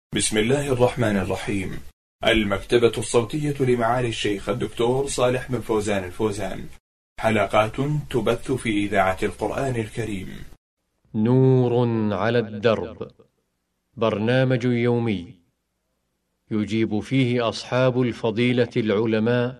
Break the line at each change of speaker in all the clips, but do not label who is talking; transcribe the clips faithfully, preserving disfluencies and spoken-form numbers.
بسم الله الرحمن الرحيم. المكتبة الصوتية لمعالي الشيخ الدكتور صالح بن فوزان الفوزان، حلقات تبث في إذاعة القرآن الكريم.
نور على الدرب، برنامج يومي يجيب فيه أصحاب الفضيلة العلماء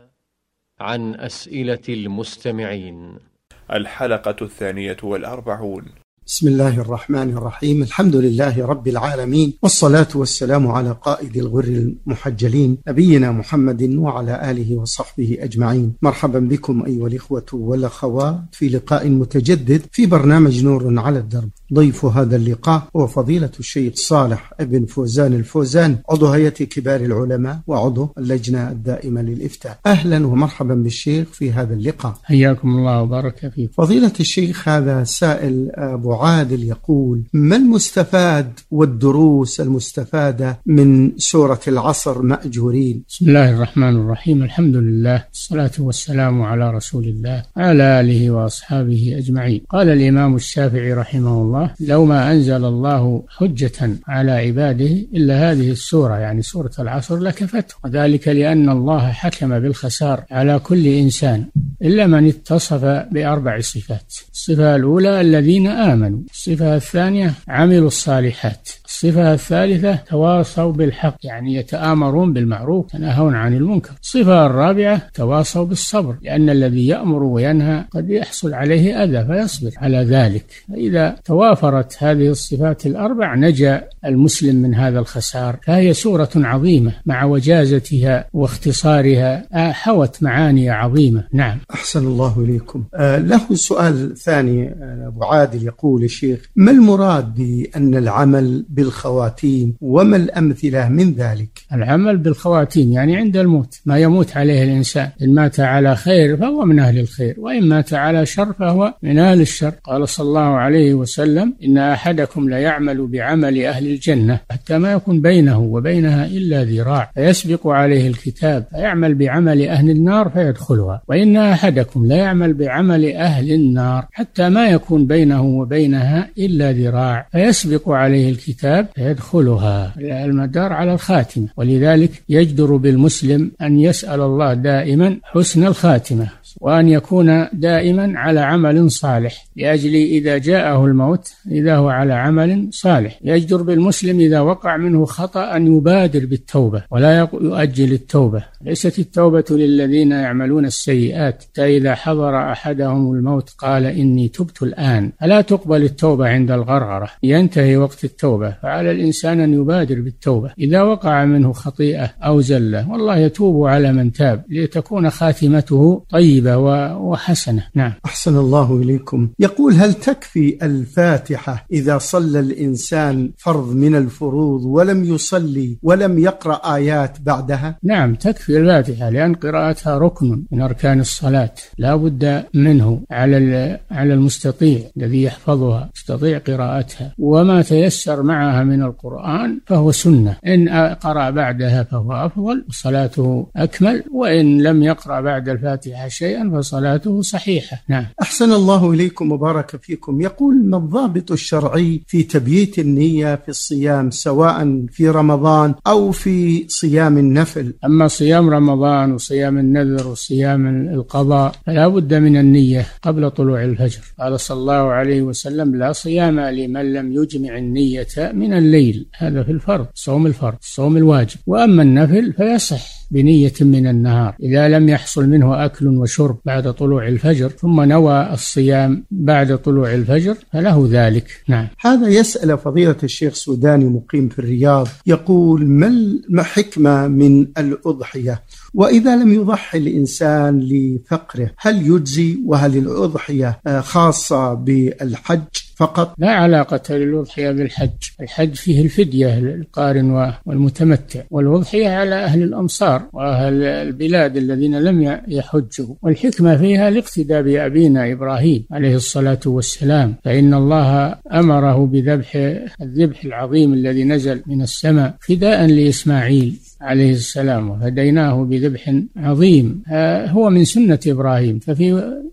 عن أسئلة المستمعين.
الحلقة الثانية والأربعون.
بسم الله الرحمن الرحيم. الحمد لله رب العالمين، والصلاة والسلام على قائد الغر المحجلين نبينا محمد وعلى آله وصحبه أجمعين. مرحبا بكم أيها الإخوة والأخوات في لقاء متجدد في برنامج نور على الدرب. ضيف هذا اللقاء هو فضيلة الشيخ صالح بن فوزان الفوزان، عضو هيئة كبار العلماء وعضو اللجنة الدائمة للإفتاء. أهلا ومرحبا بالشيخ في هذا اللقاء.
حياكم الله وبارك فيكم.
فضيلة الشيخ، هذا سائل أبو عادل يقول: ما المستفاد والدروس المستفادة من سورة العصر مأجورين؟
بسم الله الرحمن الرحيم. الحمد لله، الصلاة والسلام على رسول الله على آله وأصحابه أجمعين. قال الإمام الشافعي رحمه الله: لو ما أنزل الله حجة على عباده إلا هذه السورة، يعني سورة العصر، لكفته. وذلك لأن الله حكم بالخسار على كل إنسان إلا من اتصف بأربع صفات. الصفة الأولى الذين آمنوا، الصفة الثانية عملوا الصالحات، الصفة الثالثة تواصوا بالحق، يعني يتآمرون بالمعروف ينهون عن المنكر، الصفة الرابعة تواصوا بالصبر، لأن الذي يأمر وينهى قد يحصل عليه أذى فيصبر على ذلك. فإذا توافرت هذه الصفات الأربع نجا المسلم من هذا الخسار. فهي سورة عظيمة مع وجازتها واختصارها، حوت معاني عظيمة. نعم.
أحسن الله إليكم. آه له سؤال ثاني. آه أبو عادل يقول: الشيخ، ما المراد بأن العمل بالخواتيم وما الأمثلة من ذلك؟
العمل بالخواتيم يعني عند الموت، ما يموت عليه الإنسان، إن مات على خير فهو من أهل الخير، وإن مات على شر فهو من أهل الشر. قال صلى الله عليه وسلم: إن أحدكم لا يعمل بعمل أهل الجنة حتى ما يكون بينه وبينها إلا ذراع فيسبق عليه الكتاب فيعمل بعمل أهل النار فيدخلها، وإن أحدكم لا يعمل بعمل أهل النار حتى ما يكون بينه وبينها إلا ذراع فيسبق عليه الكتاب فيدخلها. المدار على الخاتمة، ولذلك يجدر بالمسلم أن يسأل الله دائما حسن الخاتمة، وأن يكون دائما على عمل صالح، لأجل إذا جاءه الموت إذا هو على عمل صالح. يجدر بالمسلم إذا وقع منه خطأ أن يبادر بالتوبة ولا يؤجل التوبة. ليست التوبة للذين يعملون السيئات حتى إذا حضر أحدهم الموت قال إني تبت الآن، فلا تقبل التوبة عند الغرغرة، ينتهي وقت التوبة. فعلى الإنسان أن يبادر بالتوبة إذا وقع منه خطيئة أو زلة، والله يتوب على من تاب لتكون خاتمته طيبة وحسنة. نعم.
أحسن الله إليكم. يقول: هل تكفي الفاتحة إذا صلى الإنسان فرض من الفروض ولم يصلي ولم يقرأ آيات بعدها؟
نعم، تكفي الفاتحة، لأن قراءتها ركن من أركان الصلاة لا بد منه على على المستطيع الذي يحفظها، يستطيع قراءتها، وما تيسر معها من القرآن فهو سنة. إن قرأ بعدها فهو أفضل وصلاته أكمل، وإن لم يقرأ بعد الفاتحة شيئا فصلاته صحيحة. نعم.
أحسن الله إليكم وبارك فيكم. يقول: ما الضابط الشرعي في تبييت النية في الصيام، سواء في رمضان أو في صيام النفل؟
أما صيام رمضان وصيام النذر وصيام القضاء فلا بد من النية قبل طلوع الفجر. قال صلى الله عليه وسلم: لا صيام لمن لم يجمع النية من الليل. هذا في الفرض، صوم الفرض، صوم الواجب. وأما النفل فيصح بنية من النهار إذا لم يحصل منه أكل وشرب بعد طلوع الفجر ثم نوى الصيام بعد طلوع الفجر فله ذلك. نعم.
هذا يسأل فضيلة الشيخ سوداني مقيم في الرياض، يقول: ما الحكمة من الأضحية؟ وإذا لم يضحي الإنسان لفقره هل يجزي؟ وهل الأضحية خاصة بالحج فقط؟
لا علاقة للأضحية بالحج. الحج فيه الفدية للقارن والمتمتع، والأضحية على أهل الأمصار وأهل البلاد الذين لم يحجوا. والحكمة فيها الاقتداء بأبينا إبراهيم عليه الصلاة والسلام، فإن الله أمره بذبح الذبح العظيم الذي نزل من السماء فداء لإسماعيل عليه السلام، وهديناه بذبح عظيم. هو من سنة إبراهيم، ففي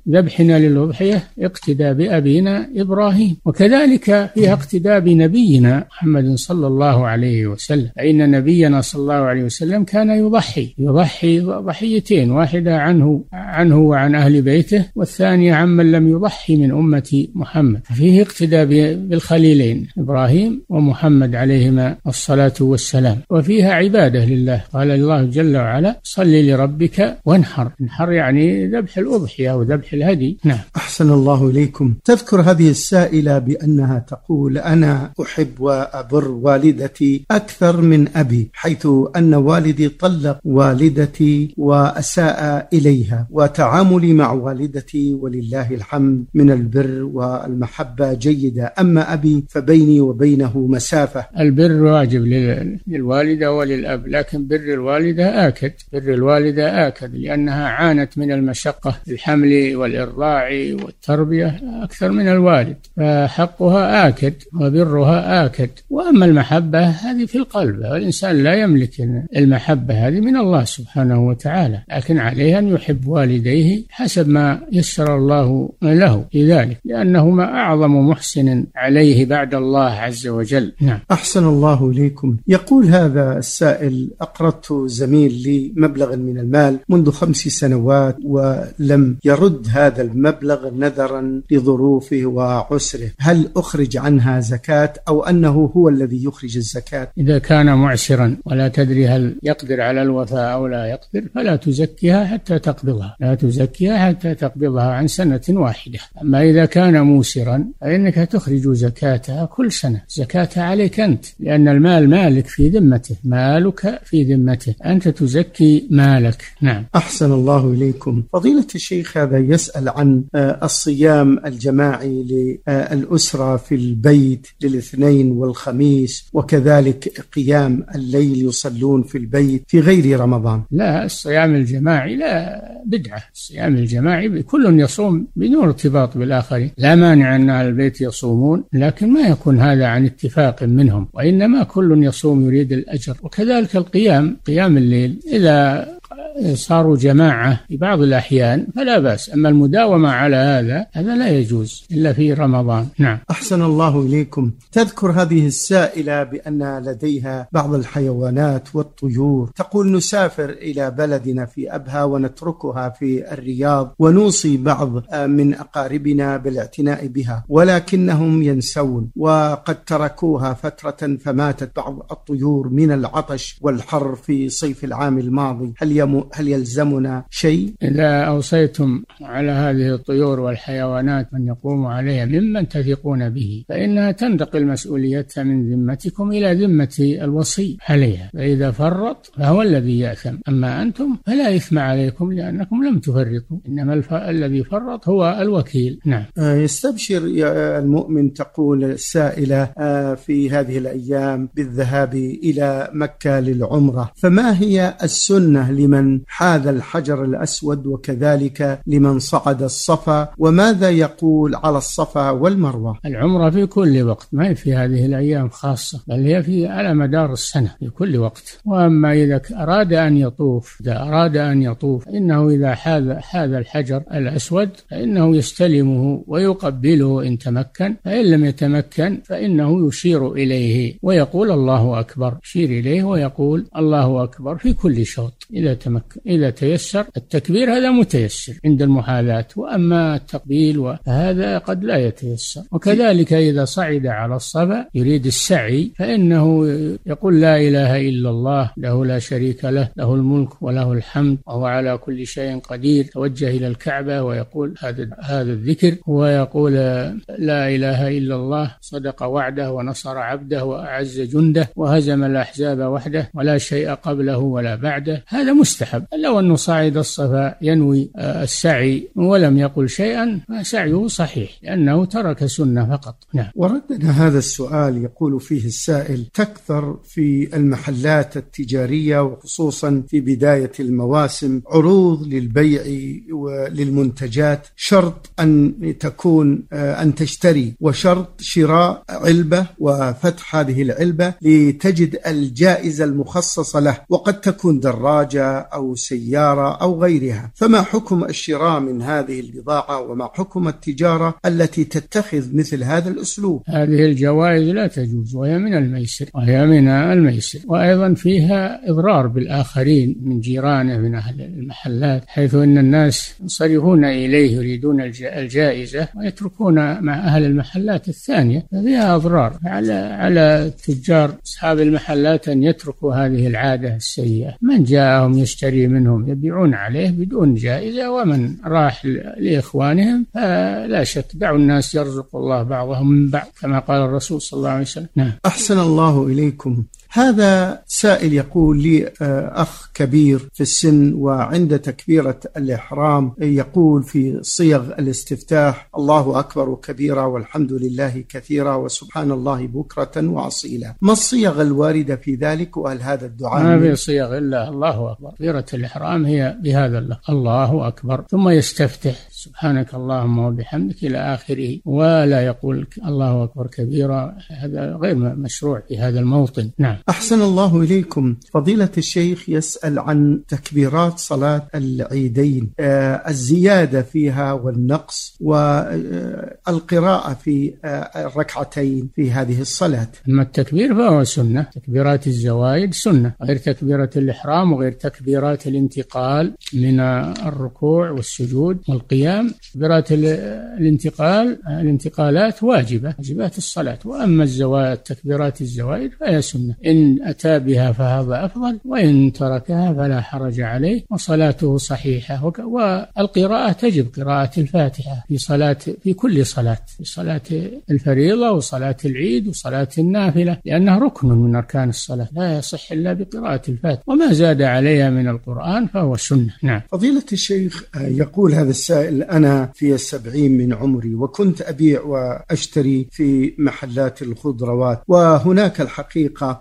ذبحنا للأضحية اقتدى بأبينا إبراهيم، وكذلك فيها اقتداء بنبينا محمد صلى الله عليه وسلم، فإن نبينا صلى الله عليه وسلم كان يضحي يضحي ضحيتين، واحدة عنه عنه وعن أهل بيته، والثانية عمن لم يضحي من أمة محمد. فيه اقتداء بالخليلين إبراهيم ومحمد عليهما الصلاة والسلام. وفيها عبادة لله، قال الله جل وعلا صل لربك وانحر. انحر يعني ذبح الأضحية أو ذبح الهدي. نعم.
أحسن الله إليكم. تذكر هذه السائلة بأنها تقول أنا أحب وأبر والدتي أكثر من أبي، حيث أن والدي طلق والدتي وأساء إليها، وتعاملي مع والدتي ولله الحمد من البر والمحبة جيدة، أما أبي فبيني وبينه مسافة.
البر واجب للوالدة وللأب، لكن بر الوالدة آكد، بر الوالدة آكد لأنها عانت من المشقة في الحمل والإرضاع والتربية أكثر من الوالد، فحقها آكد وبرها آكد. وأما المحبة هذه في القلب، والإنسان لا يملك المحبة هذه من الله سبحانه وتعالى، لكن عليه أن يحب والديه حسب ما يسر الله له في ذلك، لأنهما أعظم محسن عليه بعد الله عز وجل. نعم.
أحسن الله إليكم. يقول هذا السائل أقرضت زميل لي مبلغ من المال منذ خمس سنوات ولم يرد هذا المبلغ نظرا لظروفه وعسره، هل أخرج عنها زكاة أو أنه هو الذي يخرج الزكاة؟
إذا كان معسرا ولا تدري هل يقدر على الوفاء أو لا يقدر فلا تزكيها حتى تقبضها، لا تزكيها حتى تقبضها عن سنة واحدة. أما إذا كان موسرا فإنك تخرج زكاتها كل سنة، زكاتها عليك أنت، لأن المال مالك في ذمته، مالك في ذمته، أنت تزكي مالك. نعم.
أحسن الله إليكم. فضيلة الشيخ هذا يسأل عن الصيام الجماعي للأسرة في البيت للاثنين والخميس، وكذلك قيام الليل يصلون في البيت في غير رمضان.
لا، الصيام الجماعي لا، بدعة. الصيام الجماعي كل يصوم بدون ارتباط بالآخرين، لا مانع أن أهل البيت يصومون، لكن ما يكون هذا عن اتفاق منهم، وإنما كل يصوم يريد الأجر. وكذلك القيام، قيام الليل إذا صاروا جماعة في بعض الأحيان فلا بأس، أما المداومة على هذا هذا لا يجوز إلا في رمضان. نعم.
أحسن الله إليكم. تذكر هذه السائلة بأن لديها بعض الحيوانات والطيور، تقول نسافر إلى بلدنا في أبها ونتركها في الرياض، ونوصي بعض من أقاربنا بالاعتناء بها، ولكنهم ينسون، وقد تركوها فترة فماتت بعض الطيور من العطش والحر في صيف العام الماضي، هل يم هل يلزمنا شيء؟
إذا أوصيتم على هذه الطيور والحيوانات من يقوم عليها ممن تثقون به فإنها تنتقل مسؤوليتها من ذمتكم إلى ذمة الوصي عليها، فإذا فرط فهو الذي يأثم، أما أنتم فلا إثم عليكم لأنكم لم تفرطوا، إنما الف... الذي فرط هو الوكيل. نعم.
يستبشر المؤمن، تقول السائلة، في هذه الأيام بالذهاب إلى مكة للعمرة، فما هي السنة لمن حاذ الحجر الأسود وكذلك لمن صعد الصفا، وماذا يقول على الصفا والمروة؟
العمرة في كل وقت، ما في هذه الأيام خاصة، بل هي في على مدار السنة في كل وقت. وأما إذا أراد أن يطوف إذا أراد أن يطوف إنه إذا حاذ حاذ الحجر الأسود فإنه يستلمه ويقبله إن تمكن، فإن لم يتمكن فإنه يشير إليه ويقول الله أكبر، يشير إليه ويقول الله أكبر في كل شوط إذا تمكن. إذا تيسر التكبير هذا متيسر عند المحاذاة، وأما التقبيل فهذا قد لا يتيسر. وكذلك إذا صعد على الصفا يريد السعي فإنه يقول لا إله إلا الله له لا شريك له، له الملك وله الحمد وهو على كل شيء قدير، توجه إلى الكعبة ويقول هذا هذا الذكر، ويقول لا إله إلا الله صدق وعده ونصر عبده وأعز جنده وهزم الأحزاب وحده ولا شيء قبله ولا بعده. هذا مستحب. لو أنه صعد الصفا ينوي السعي ولم يقل شيئا فسعيه صحيح لأنه ترك سنة فقط. نعم.
وردنا هذا السؤال يقول فيه السائل: تكثر في المحلات التجارية وخصوصا في بداية المواسم عروض للبيع وللمنتجات، شرط أن تكون أن تشتري وشرط شراء علبة وفتح هذه العلبة لتجد الجائزة المخصصة له، وقد تكون دراجة أو سيارة أو غيرها، فما حكم الشراء من هذه البضاعة وما حكم التجارة التي تتخذ مثل هذا الأسلوب؟
هذه الجوائز لا تجوز، وهي من الميسر وهي من الميسر وأيضا فيها إضرار بالآخرين من جيرانه من أهل المحلات، حيث أن الناس ينصرفون إليه يريدون الجائزة ويتركون مع أهل المحلات الثانية، فيها أضرار على على التجار أصحاب المحلات أن يتركوا هذه العادة السيئة. من جاءهم يشتري منهم يبيعون عليه بدون جائزة، ومن راح لإخوانهم فلا شك دعوا الناس يرزق الله بعضهم من بعض كما قال الرسول صلى الله عليه وسلم. نعم.
أحسن الله إليكم. هذا سائل يقول لي أخ كبير في السن، وعند تكبيرة الإحرام يقول في صيغ الاستفتاح الله أكبر كبيرا والحمد لله كثيرا وسبحان الله بكرة وأصيلا، ما الصيغ الواردة في ذلك؟ وهل هذا الدعاء
ما في صيغ إلا الله أكبر. تكبيرة الإحرام هي بهذا الله الله أكبر ثم يستفتح سبحانك اللهم وبحمدك إلى آخره، ولا يقول الله أكبر كبيرا، هذا غير مشروع في هذا الموطن. نعم.
أحسن الله إليكم. فضيلة الشيخ يسأل عن تكبيرات صلاة العيدين، آه الزيادة فيها والنقص والقراءة في آه الركعتين في هذه الصلاة.
أما التكبير فهو سنة، تكبيرات الزوائد سنة، غير تكبيرة الإحرام وغير تكبيرات الانتقال من الركوع والسجود والقيام. تكبيرات الانتقال الانتقالات واجبة، واجبات الصلاة. وأما الزوائد تكبيرات الزوائد فهي سنة، إن أتى بها فهذا أفضل، وإن تركها فلا حرج عليه وصلاته صحيحة. والقراءة تجب قراءة الفاتحة في صلاة في كل صلاة، في صلاة الفريضة وصلاة العيد وصلاة النافلة، لأنها ركن من أركان الصلاة لا يصح إلا بقراءة الفاتحة، وما زاد عليها من القرآن فهو سنة. نعم.
فضيلة الشيخ يقول هذا السائل أنا في السبعين من عمري وكنت أبيع وأشتري في محلات الخضروات، وهناك الحقيقة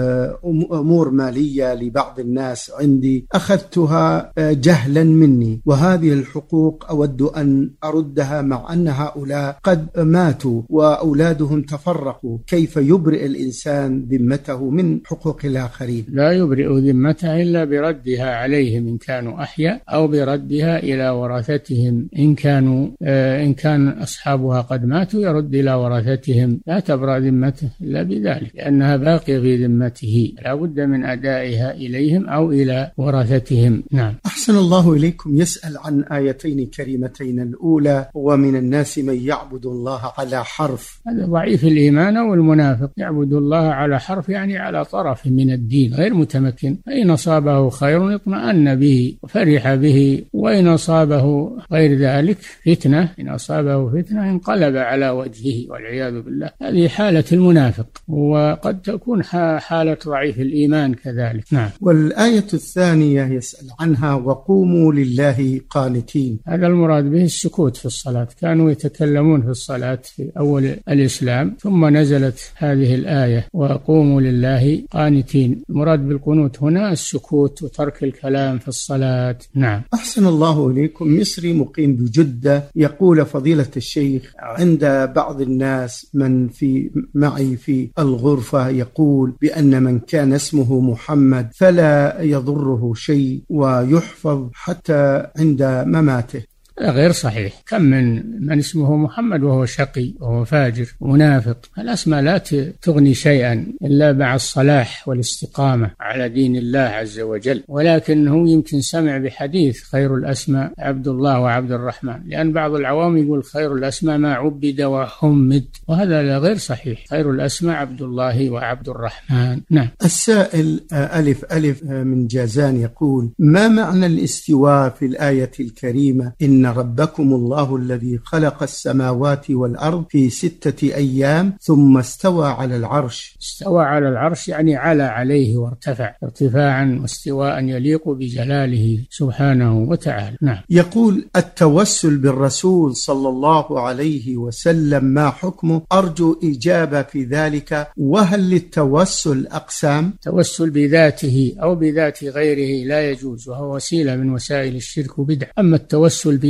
أمور مالية لبعض الناس عندي أخذتها جهلا مني، وهذه الحقوق أود أن أردها مع أن هؤلاء قد ماتوا وأولادهم تفرقوا، كيف يبرئ الإنسان ذمته من حقوق الآخرين؟
لا يبرئ ذمته إلا بردها عليهم إن كانوا أحياء، أو بردها إلى ورثتهم إن كانوا إن كان أصحابها قد ماتوا يرد إلى ورثتهم، لا تبرأ ذمته إلا بذلك، لأنها باقية في ذمته، لا بد من أدائها إليهم أو إلى ورثتهم. نعم.
أحسن الله إليكم. يسأل عن آيتين كريمتين، الأولى ومن الناس من يعبد الله على حرف.
هذا ضعيف الإيمان والمنافق، يعبد الله على حرف يعني على طرف من الدين غير متمكن، فإن أصابه خير اطمأن به وفرح به، وإن أصابه غير ذلك فتنة إن أصابه فتنة انقلب على وجهه والعياذ بالله. هذه حالة المنافق، وقد تكون حالة ضعيف الإيمان كذلك. نعم.
والآية الثانية يسأل عنها وقوموا لله قانتين.
هذا المراد به السكوت في الصلاة، كانوا يتكلمون في الصلاة في أول الإسلام، ثم نزلت هذه الآية وقوموا لله قانتين. المراد بالقنوت هنا السكوت وترك الكلام في الصلاة. نعم.
أحسن الله إليكم. مصري مقيم بجدة يقول فضيلة الشيخ عند بعض الناس من في معي في الغرفة يقول بأن من كان اسمه محمد فلا يضره شيء ويحفظ حتى عند مماته.
غير صحيح. كم من من اسمه محمد وهو شقي وهو فاجر ومنافق. الأسماء لا تغني شيئا إلا مع الصلاح والاستقامة على دين الله عز وجل، ولكنه يمكن سمع بحديث خير الأسماء عبد الله وعبد الرحمن، لأن بعض العوام يقول خير الأسماء ما عبد وحمد، وهذا غير صحيح. خير الأسماء عبد الله وعبد الرحمن. نعم.
السائل ألف ألف من جازان يقول ما معنى الاستواء في الآية الكريمة إن ربكم الله الذي خلق السماوات والأرض في ستة أيام ثم استوى على العرش؟
استوى على العرش يعني على عليه وارتفع ارتفاعا واستواء يليق بجلاله سبحانه وتعالى. نعم.
يقول التوسل بالرسول صلى الله عليه وسلم ما حكمه؟ أرجو إجابة في ذلك. وهل للتوسل أقسام؟
توسل بذاته أو بذات غيره لا يجوز، وهو وسيلة من وسائل الشرك وبدع. أما التوسل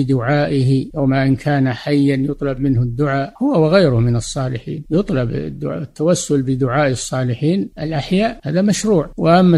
بدعائه، وما إن كان حيا يطلب منه الدعاء، هو وغيره من الصالحين يطلب الدعاء. التوسل بدعاء الصالحين الأحياء هذا مشروع، وأما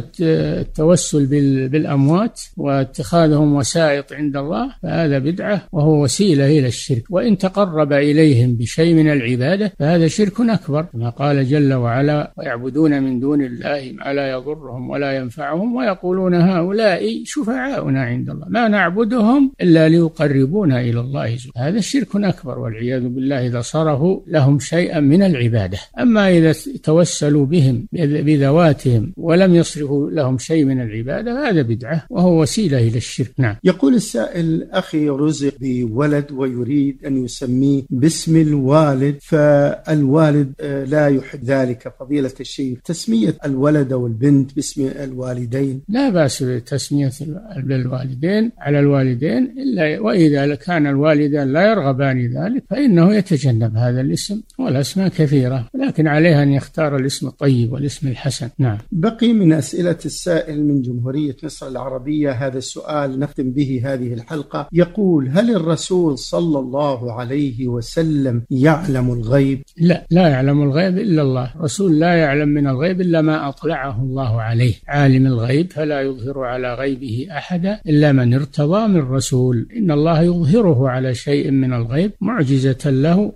التوسل بالأموات واتخاذهم وسائط عند الله فهذا بدعة وهو وسيلة إلى الشرك، وإن تقرب إليهم بشيء من العبادة فهذا شرك أكبر، كما قال جل وعلا: ويعبدون من دون الله ما لا يضرهم ولا ينفعهم ويقولون هؤلاء شفعاؤنا عند الله ما نعبدهم إلا ليقربونا إلى الله زلفى. هذا شرك أكبر والعياذ بالله إذا صرفوا لهم شيئا من العبادة. أما إذا توسلوا بهم بذواتهم ولم يصرفوا لهم شيء من العبادة هذا بدعة وهو وسيلة إلى الشرك. نعم.
يقول السائل: أخي رزق بولد ويريد أن يسميه باسم الوالد، فالوالد لا يحب ذلك، فضيلة الشيخ تسمية الولد والبنت باسم الوالدين؟
لا بأس بتسمية الوالدين على الوالدين، إلا وإذا كان الوالدان لا يرغبان ذلك فإنه يتجنب هذا الاسم، والأسماء كثيرة، لكن عليه أن يختار الاسم الطيب والاسم الحسن. نعم.
بقي من أسئلة السائل من جمهورية مصر العربية هذا السؤال نختم به هذه الحلقة، يقول: هل الرسول صلى الله عليه وسلم يعلم الغيب؟
لا، لا يعلم الغيب إلا الله. رسول لا يعلم من الغيب إلا ما أطلعه الله عليه. عالم الغيب فلا يظهر على غيبه أحدا إلا من ارتضى من رسول. إن الله يظهره على شيء من الغيب معجزة له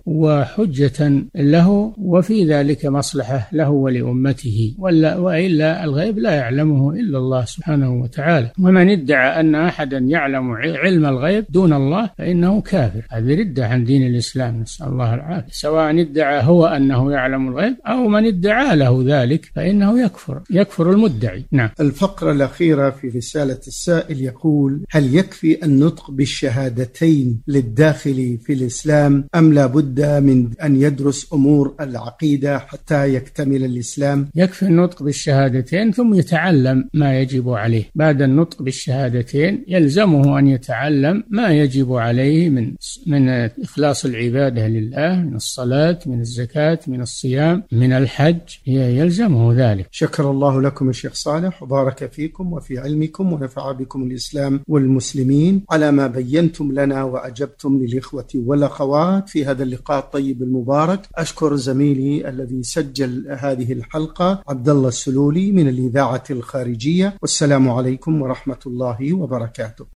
وحجة له، وفي ذلك مصلحة له ولأمته، وإلا الغيب لا يعلمه إلا الله سبحانه وتعالى. ومن ادعى أن أحدا يعلم علم الغيب دون الله فإنه كافر، هذه ردة عن دين الإسلام، نسأل الله العافية، سواء ادعى هو أنه يعلم الغيب أو من ادعى له ذلك فإنه يكفر يكفر المدعي. نعم.
الفقرة الأخيرة في رسالة السائل يقول: هل يكفي النطق بالشهادتين للداخل في الإسلام أم لا بد من أن يدرس أمور العقيدة حتى يكتمل الإسلام؟
يكفي النطق بالشهادتين ثم يتعلم ما يجب عليه. بعد النطق بالشهادتين يلزمه أن يتعلم ما يجب عليه من من إخلاص العبادة لله، من الصلاة، من الزكاة، من الصيام، من الحج، يلزمه ذلك.
شكر الله لكم الشيخ صالح وبارك فيكم وفي علمكم ونفع بكم الإسلام والمسلمين على ما بينتم لنا وأجبتم للإخوة والأخوات في هذا اللقاء الطيب المبارك. أشكر زميلي الذي سجل هذه الحلقة عبد الله السلولي من الإذاعة الخارجية، والسلام عليكم ورحمة الله وبركاته.